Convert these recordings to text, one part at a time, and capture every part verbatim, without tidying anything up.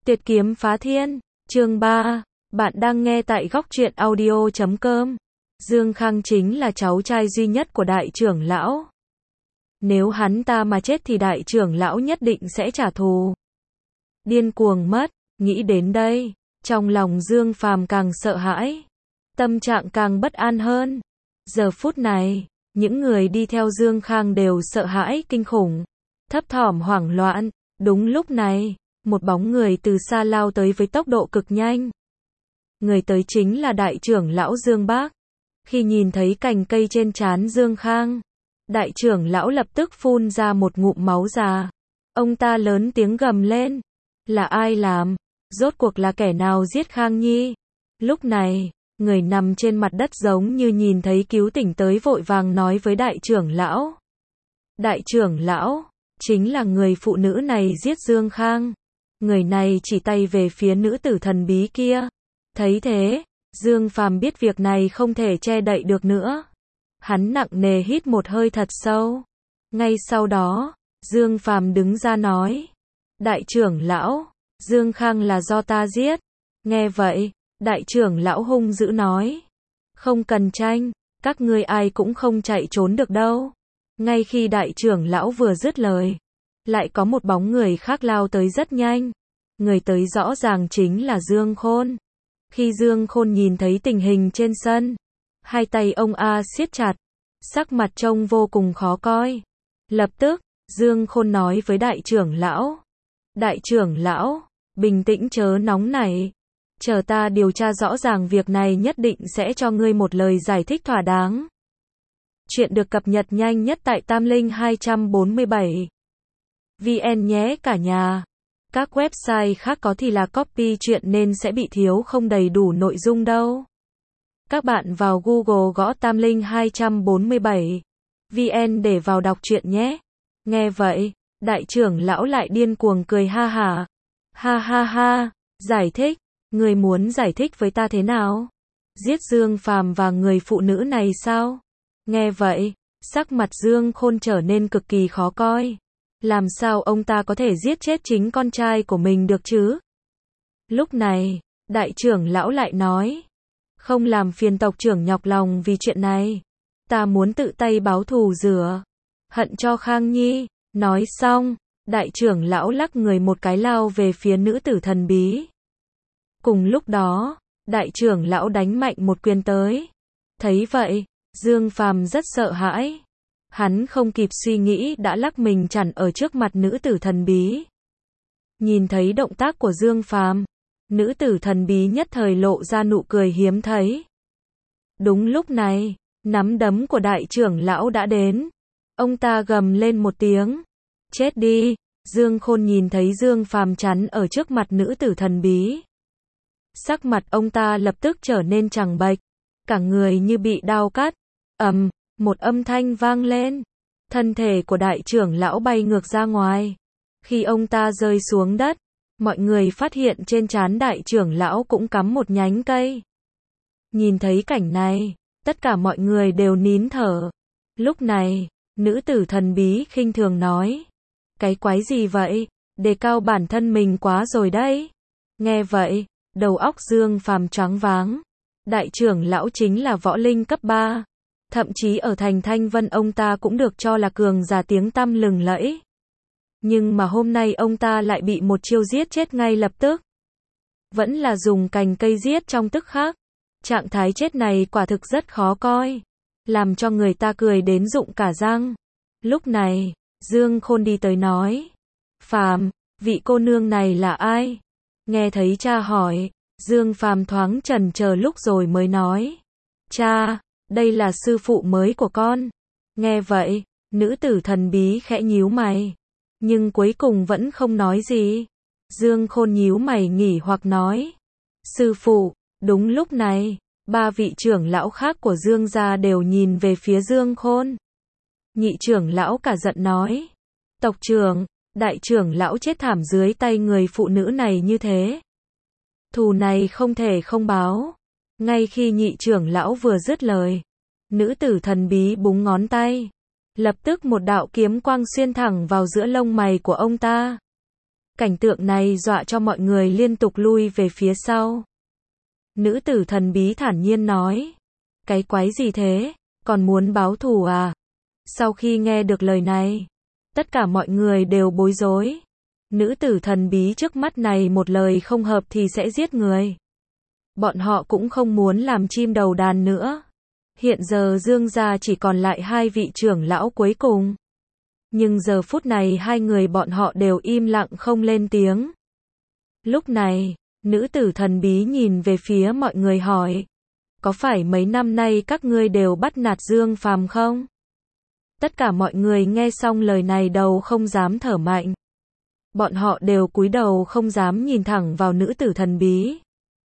Tuyệt kiếm phá thiên, chương ba, bạn đang nghe tại góc truyện audio chấm com. Dương Khang chính là cháu trai duy nhất của đại trưởng lão. Nếu hắn ta mà chết thì đại trưởng lão nhất định sẽ trả thù. Điên cuồng mất, nghĩ đến đây, trong lòng Dương Phàm càng sợ hãi, tâm trạng càng bất an hơn. Giờ phút này, những người đi theo Dương Khang đều sợ hãi kinh khủng, thấp thỏm hoảng loạn. Đúng lúc này, một bóng người từ xa lao tới với tốc độ cực nhanh. Người tới chính là đại trưởng lão Dương Bác. Khi nhìn thấy cành cây trên trán Dương Khang, đại trưởng lão lập tức phun ra một ngụm máu già. Ông ta lớn tiếng gầm lên, là ai làm? Rốt cuộc là kẻ nào giết Khang Nhi? Lúc này, người nằm trên mặt đất giống như nhìn thấy cứu tỉnh tới vội vàng nói với đại trưởng lão. Đại trưởng lão, chính là người phụ nữ này giết Dương Khang. Người này chỉ tay về phía nữ tử thần bí kia. Thấy thế, Dương Phàm biết việc này không thể che đậy được nữa. Hắn nặng nề hít một hơi thật sâu. Ngay sau đó, Dương Phàm đứng ra nói, đại trưởng lão, Dương Khang là do ta giết. Nghe vậy, đại trưởng lão hung dữ nói, không cần tranh, các ngươi ai cũng không chạy trốn được đâu. Ngay khi đại trưởng lão vừa dứt lời, lại có một bóng người khác lao tới rất nhanh. Người tới rõ ràng chính là Dương Khôn. Khi Dương Khôn nhìn thấy tình hình trên sân, hai tay ông A siết chặt, sắc mặt trông vô cùng khó coi. Lập tức, Dương Khôn nói với đại trưởng lão, đại trưởng lão, bình tĩnh chớ nóng nảy, chờ ta điều tra rõ ràng việc này nhất định sẽ cho ngươi một lời giải thích thỏa đáng. Chuyện được cập nhật nhanh nhất tại Tam Linh hai bốn bảy vn nhé cả nhà. Các website khác có thì là copy chuyện nên sẽ bị thiếu không đầy đủ nội dung đâu. Các bạn vào Google gõ Tam Linh hai bốn bảy vn để vào đọc truyện nhé. Nghe vậy, đại trưởng lão lại điên cuồng cười ha hả. Ha ha ha, giải thích, người muốn giải thích với ta thế nào? Giết Dương Phàm và người phụ nữ này sao? Nghe vậy, sắc mặt Dương Khôn trở nên cực kỳ khó coi. Làm sao ông ta có thể giết chết chính con trai của mình được chứ? Lúc này, đại trưởng lão lại nói, không làm phiền tộc trưởng nhọc lòng vì chuyện này. Ta muốn tự tay báo thù rửa hận cho Khang Nhi. Nói xong, đại trưởng lão lắc người một cái lao về phía nữ tử thần bí. Cùng lúc đó, đại trưởng lão đánh mạnh một quyền tới. Thấy vậy, Dương Phàm rất sợ hãi. Hắn không kịp suy nghĩ đã lắc mình chặn ở trước mặt nữ tử thần bí. Nhìn thấy động tác của Dương Phàm, nữ tử thần bí nhất thời lộ ra nụ cười hiếm thấy. Đúng lúc này, nắm đấm của đại trưởng lão đã đến. Ông ta gầm lên một tiếng, chết đi. Dương Khôn nhìn thấy Dương Phàm chắn ở trước mặt nữ tử thần bí. Sắc mặt ông ta lập tức trở nên trắng bệch, cả người như bị đao cắt. Ầm, một âm thanh vang lên. Thân thể của đại trưởng lão bay ngược ra ngoài. Khi ông ta rơi xuống đất, mọi người phát hiện trên trán đại trưởng lão cũng cắm một nhánh cây. Nhìn thấy cảnh này, tất cả mọi người đều nín thở. Lúc này, nữ tử thần bí khinh thường nói, cái quái gì vậy, đề cao bản thân mình quá rồi đấy. Nghe vậy, đầu óc Dương Phàm choáng váng. Đại trưởng lão chính là võ linh cấp ba. Thậm chí ở thành Thanh Vân ông ta cũng được cho là cường giả tiếng tăm lừng lẫy. Nhưng mà hôm nay ông ta lại bị một chiêu giết chết ngay lập tức. Vẫn là dùng cành cây giết trong tức khắc. Trạng thái chết này quả thực rất khó coi, làm cho người ta cười đến rụng cả răng. Lúc này, Dương Khôn đi tới nói, Phàm, vị cô nương này là ai? Nghe thấy cha hỏi, Dương Phàm thoáng chần chờ lúc rồi mới nói, cha, đây là sư phụ mới của con. Nghe vậy, nữ tử thần bí khẽ nhíu mày, nhưng cuối cùng vẫn không nói gì. Dương Khôn nhíu mày nghỉ hoặc nói, sư phụ. Đúng lúc này, ba vị trưởng lão khác của Dương gia đều nhìn về phía Dương Khôn. Nhị trưởng lão cả giận nói, tộc trưởng, đại trưởng lão chết thảm dưới tay người phụ nữ này như thế. Thù này không thể không báo. Ngay khi nhị trưởng lão vừa dứt lời, nữ tử thần bí búng ngón tay. Lập tức một đạo kiếm quang xuyên thẳng vào giữa lông mày của ông ta. Cảnh tượng này dọa cho mọi người liên tục lui về phía sau. Nữ tử thần bí thản nhiên nói. Cái quái gì thế? Còn muốn báo thù à? Sau khi nghe được lời này, tất cả mọi người đều bối rối. Nữ tử thần bí trước mắt này một lời không hợp thì sẽ giết người. Bọn họ cũng không muốn làm chim đầu đàn nữa. Hiện giờ Dương gia chỉ còn lại hai vị trưởng lão cuối cùng. Nhưng giờ phút này hai người bọn họ đều im lặng không lên tiếng. Lúc này, nữ tử thần bí nhìn về phía mọi người hỏi. Có phải mấy năm nay các ngươi đều bắt nạt Dương Phàm không? Tất cả mọi người nghe xong lời này đầu không dám thở mạnh. Bọn họ đều cúi đầu không dám nhìn thẳng vào nữ tử thần bí.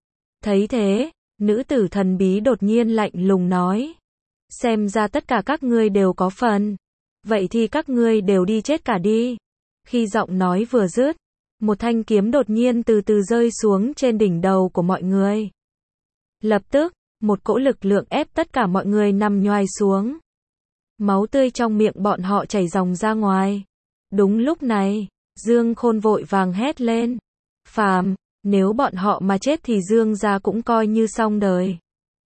Thấy thế, nữ tử thần bí đột nhiên lạnh lùng nói. Xem ra tất cả các ngươi đều có phần. Vậy thì các ngươi đều đi chết cả đi. Khi giọng nói vừa dứt, một thanh kiếm đột nhiên từ từ rơi xuống trên đỉnh đầu của mọi người. Lập tức, một cỗ lực lượng ép tất cả mọi người nằm nhoài xuống. Máu tươi trong miệng bọn họ chảy ròng ra ngoài. Đúng lúc này, Dương Khôn vội vàng hét lên. Phàm, nếu bọn họ mà chết thì Dương gia cũng coi như xong đời.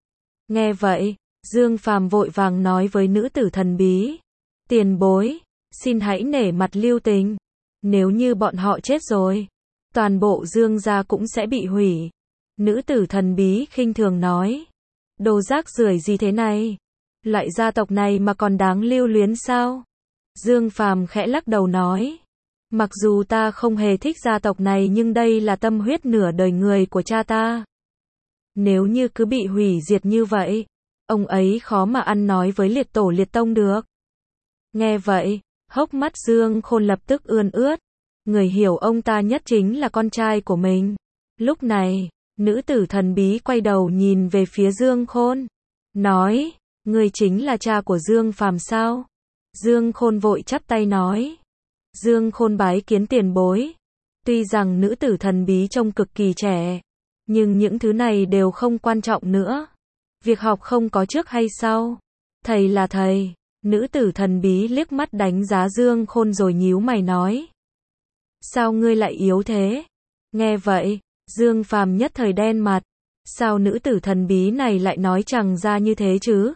Nghe vậy, Dương Phàm vội vàng nói với nữ tử thần bí. Tiền bối, xin hãy nể mặt lưu tình. Nếu như bọn họ chết rồi, toàn bộ Dương gia cũng sẽ bị hủy. Nữ tử thần bí khinh thường nói. Đồ rác rưởi gì thế này? Loại gia tộc này mà còn đáng lưu luyến sao? Dương Phàm khẽ lắc đầu nói. Mặc dù ta không hề thích gia tộc này nhưng đây là tâm huyết nửa đời người của cha ta. Nếu như cứ bị hủy diệt như vậy, ông ấy khó mà ăn nói với liệt tổ liệt tông được. Nghe vậy, hốc mắt Dương Khôn lập tức ươn ướt. Người hiểu ông ta nhất chính là con trai của mình. Lúc này, nữ tử thần bí quay đầu nhìn về phía Dương Khôn. Nói, ngươi chính là cha của Dương Phàm sao? Dương Khôn vội chắp tay nói. Dương Khôn bái kiến tiền bối. Tuy rằng nữ tử thần bí trông cực kỳ trẻ, nhưng những thứ này đều không quan trọng nữa. Việc học không có trước hay sau. Thầy là thầy. Nữ tử thần bí liếc mắt đánh giá Dương Khôn rồi nhíu mày nói. Sao ngươi lại yếu thế? Nghe vậy, Dương Phàm nhất thời đen mặt. Sao nữ tử thần bí này lại nói chẳng ra như thế chứ?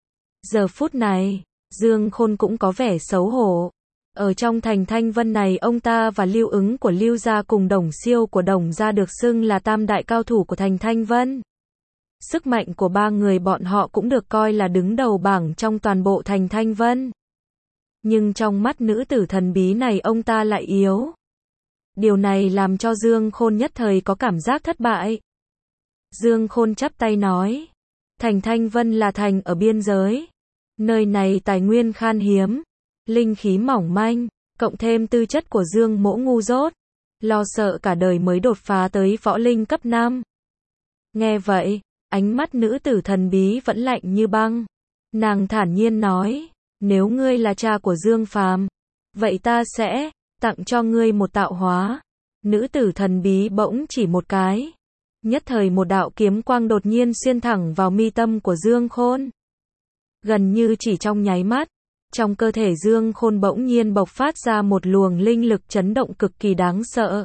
Giờ phút này, Dương Khôn cũng có vẻ xấu hổ. Ở trong thành Thanh Vân này ông ta và Lưu Ứng của Lưu gia cùng Đồng Siêu của Đồng gia được xưng là tam đại cao thủ của thành Thanh Vân. Sức mạnh của ba người bọn họ cũng được coi là đứng đầu bảng trong toàn bộ thành Thanh Vân. Nhưng trong mắt nữ tử thần bí này ông ta lại yếu. Điều này làm cho Dương Khôn nhất thời có cảm giác thất bại. Dương Khôn chắp tay nói. Thành Thanh Vân là thành ở biên giới. Nơi này tài nguyên khan hiếm. Linh khí mỏng manh. Cộng thêm tư chất của Dương Mỗ ngu dốt. Lo sợ cả đời mới đột phá tới võ linh cấp năm. Nghe vậy, ánh mắt nữ tử thần bí vẫn lạnh như băng. Nàng thản nhiên nói. Nếu ngươi là cha của Dương Phàm, vậy ta sẽ tặng cho ngươi một tạo hóa. Nữ tử thần bí bỗng chỉ một cái. Nhất thời một đạo kiếm quang đột nhiên xuyên thẳng vào mi tâm của Dương Khôn. Gần như chỉ trong nháy mắt, trong cơ thể Dương Khôn bỗng nhiên bộc phát ra một luồng linh lực chấn động cực kỳ đáng sợ.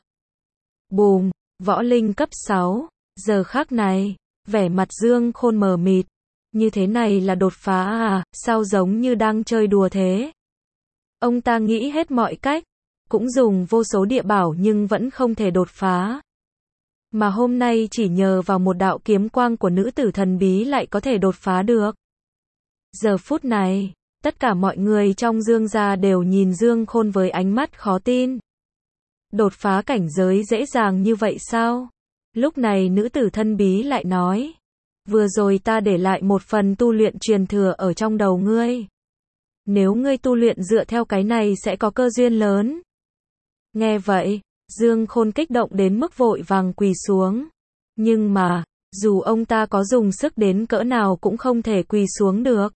Bùm, võ linh cấp sáu. Giờ khắc này, vẻ mặt Dương Khôn mờ mịt. Như thế này là đột phá à, sao giống như đang chơi đùa thế? Ông ta nghĩ hết mọi cách, cũng dùng vô số địa bảo nhưng vẫn không thể đột phá. Mà hôm nay chỉ nhờ vào một đạo kiếm quang của nữ tử thần bí lại có thể đột phá được. Giờ phút này, tất cả mọi người trong Dương gia đều nhìn Dương Khôn với ánh mắt khó tin. Đột phá cảnh giới dễ dàng như vậy sao? Lúc này nữ tử thần bí lại nói. Vừa rồi ta để lại một phần tu luyện truyền thừa ở trong đầu ngươi. Nếu ngươi tu luyện dựa theo cái này sẽ có cơ duyên lớn. Nghe vậy, Dương Khôn kích động đến mức vội vàng quỳ xuống. Nhưng mà, dù ông ta có dùng sức đến cỡ nào cũng không thể quỳ xuống được.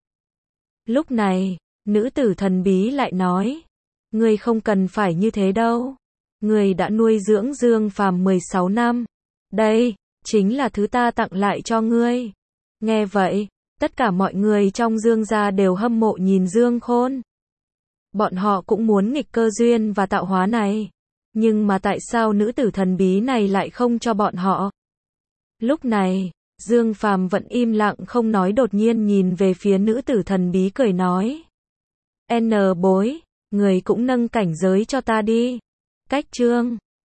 Lúc này, nữ tử thần bí lại nói. Ngươi không cần phải như thế đâu. Ngươi đã nuôi dưỡng Dương Phàm mười sáu năm. Đây, chính là thứ ta tặng lại cho ngươi. Nghe vậy, tất cả mọi người trong Dương gia đều hâm mộ nhìn Dương Khôn. Bọn họ cũng muốn nghịch cơ duyên và tạo hóa này. Nhưng mà tại sao nữ tử thần bí này lại không cho bọn họ? Lúc này, Dương Phàm vẫn im lặng không nói, đột nhiên nhìn về phía nữ tử thần bí cười nói. N bối, người cũng nâng cảnh giới cho ta đi. Cách chương